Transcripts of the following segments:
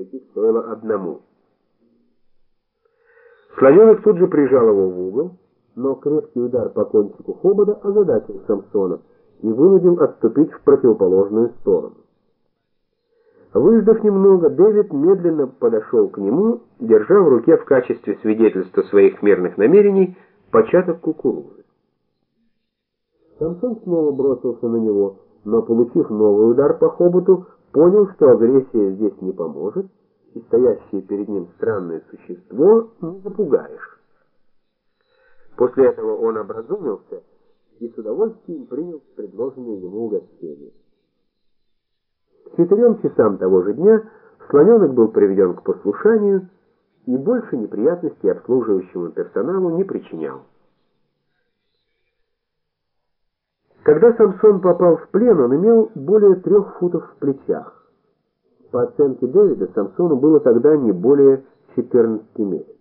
войти в стойло одному. Слоненок тут же прижал его в угол, но крепкий удар по кончику хобота озадачил Самсона и вынудил отступить в противоположную сторону. Выждав немного, Дэвид медленно подошел к нему, держа в руке в качестве свидетельства своих мирных намерений початок кукурузы. Самсон снова бросился на него, но, получив новый удар по хоботу, понял, что агрессия здесь не поможет, и стоящее перед ним странное существо не запугаешь. После этого он образумился и с удовольствием принял предложенное ему угощение. К 4 часам того же дня слоненок был приведен к послушанию и больше неприятностей обслуживающему персоналу не причинял. Когда Самсон попал в плен, он имел более 3 футов в плечах. По оценке Дэвида, Самсону было тогда не более 14 месяцев.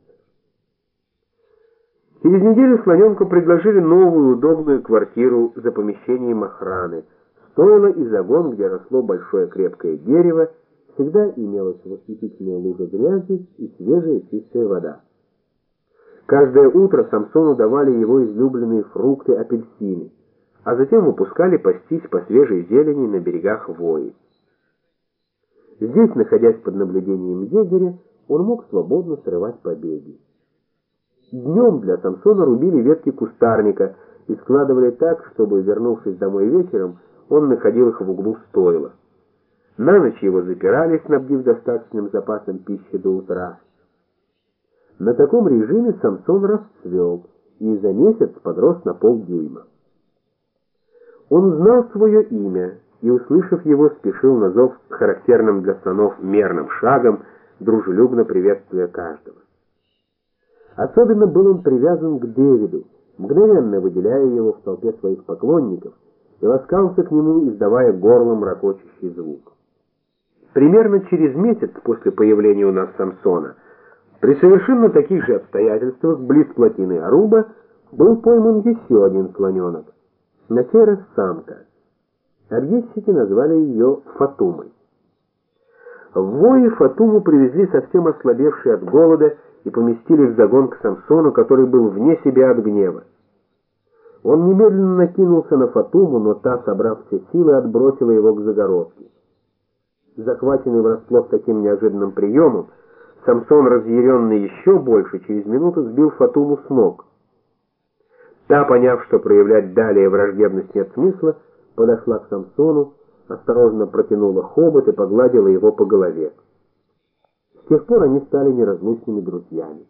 Через неделю слоненку предложили новую удобную квартиру за помещением охраны. Стойло и загон, где росло большое крепкое дерево, всегда имелась восхитительная лужа грязи и свежая чистая вода. Каждое утро Самсону давали его излюбленные фрукты апельсины, а затем выпускали пастись по свежей зелени на берегах Вои. Здесь, находясь под наблюдением егеря, он мог свободно срывать побеги. Днем для Самсона рубили ветки кустарника и складывали так, чтобы, вернувшись домой вечером, он находил их в углу стойла. На ночь его запирали, снабдив достаточным запасом пищи до утра. На таком режиме Самсон расцвел и за месяц подрос на полдюйма. Он знал свое имя и, услышав его, спешил на зов характерным для слонов мерным шагом, дружелюбно приветствуя каждого. Особенно был он привязан к Дэвиду, мгновенно выделяя его в толпе своих поклонников, и ласкался к нему, издавая горлом ракочущий звук. Примерно через месяц после появления у нас Самсона, при совершенно таких же обстоятельствах, близ плотины Аруба, был пойман еще один слоненок, на сей раз самка. Объездчики назвали ее Фатумой. В Вое Фатуму привезли совсем ослабевшие от голода и поместили в загон к Самсону, который был вне себя от гнева. Он немедленно накинулся на Фатуму, но та, собрав все силы, отбросила его к загородке. Захваченный врасплох таким неожиданным приемом, Самсон, разъяренный еще больше, через минуту сбил Фатуму с ног. Та, поняв, что проявлять далее враждебность нет смысла, подошла к Самсону, осторожно протянула хобот и погладила его по голове. С тех пор они стали неразлучными друзьями.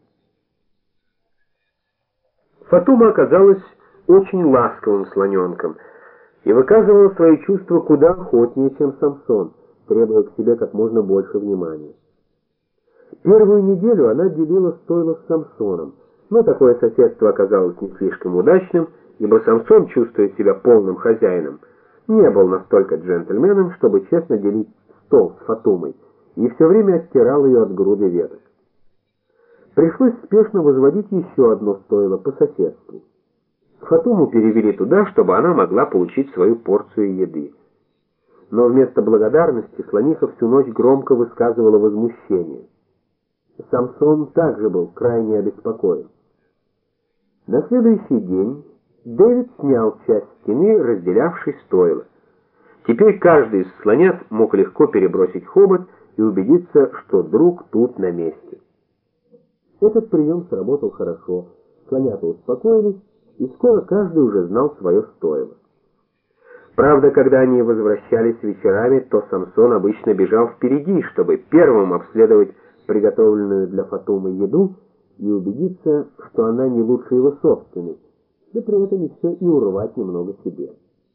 Фатума оказалась очень ласковым слоненком и выказывала свои чувства куда охотнее, чем Самсон, требуя к себе как можно больше внимания. Первую неделю она делила стойло с Самсоном, но такое соседство оказалось не слишком удачным, ибо Самсон, чувствуя себя полным хозяином, не был настолько джентльменом, чтобы честно делить стол с Фатумой, и все время оттирал ее от груды веток. Пришлось спешно возводить еще одно стойло по соседству. Фатуму перевели туда, чтобы она могла получить свою порцию еды. Но вместо благодарности слониха всю ночь громко высказывала возмущение. Самсон также был крайне обеспокоен. На следующий день Дэвид снял часть стены, разделявшей стойло. Теперь каждый из слонят мог легко перебросить хобот и убедиться, что друг тут на месте. Этот прием сработал хорошо, слонята успокоились, и скоро каждый уже знал свое стойло. Правда, когда они возвращались вечерами, то Самсон обычно бежал впереди, чтобы первым обследовать приготовленную для Фатумы еду и убедиться, что она не лучше его собственной, да при этом еще и урвать немного себе.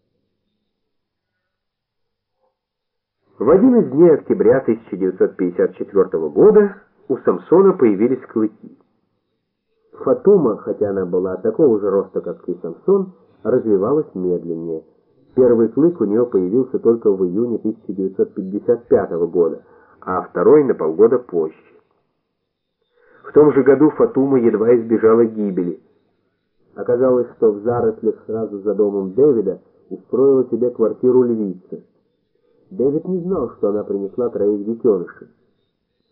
В один из дней октября 1954 года у Самсона появились клыки. Фатума, хотя она была такого же роста, как и Самсон, развивалась медленнее. Первый клык у нее появился только в июне 1955 года, а второй на полгода позже. В том же году Фатума едва избежала гибели. Оказалось, что в зарослях сразу за домом Дэвида устроила себе квартиру львица. Дэвид не знал, что она принесла 3 детенышей.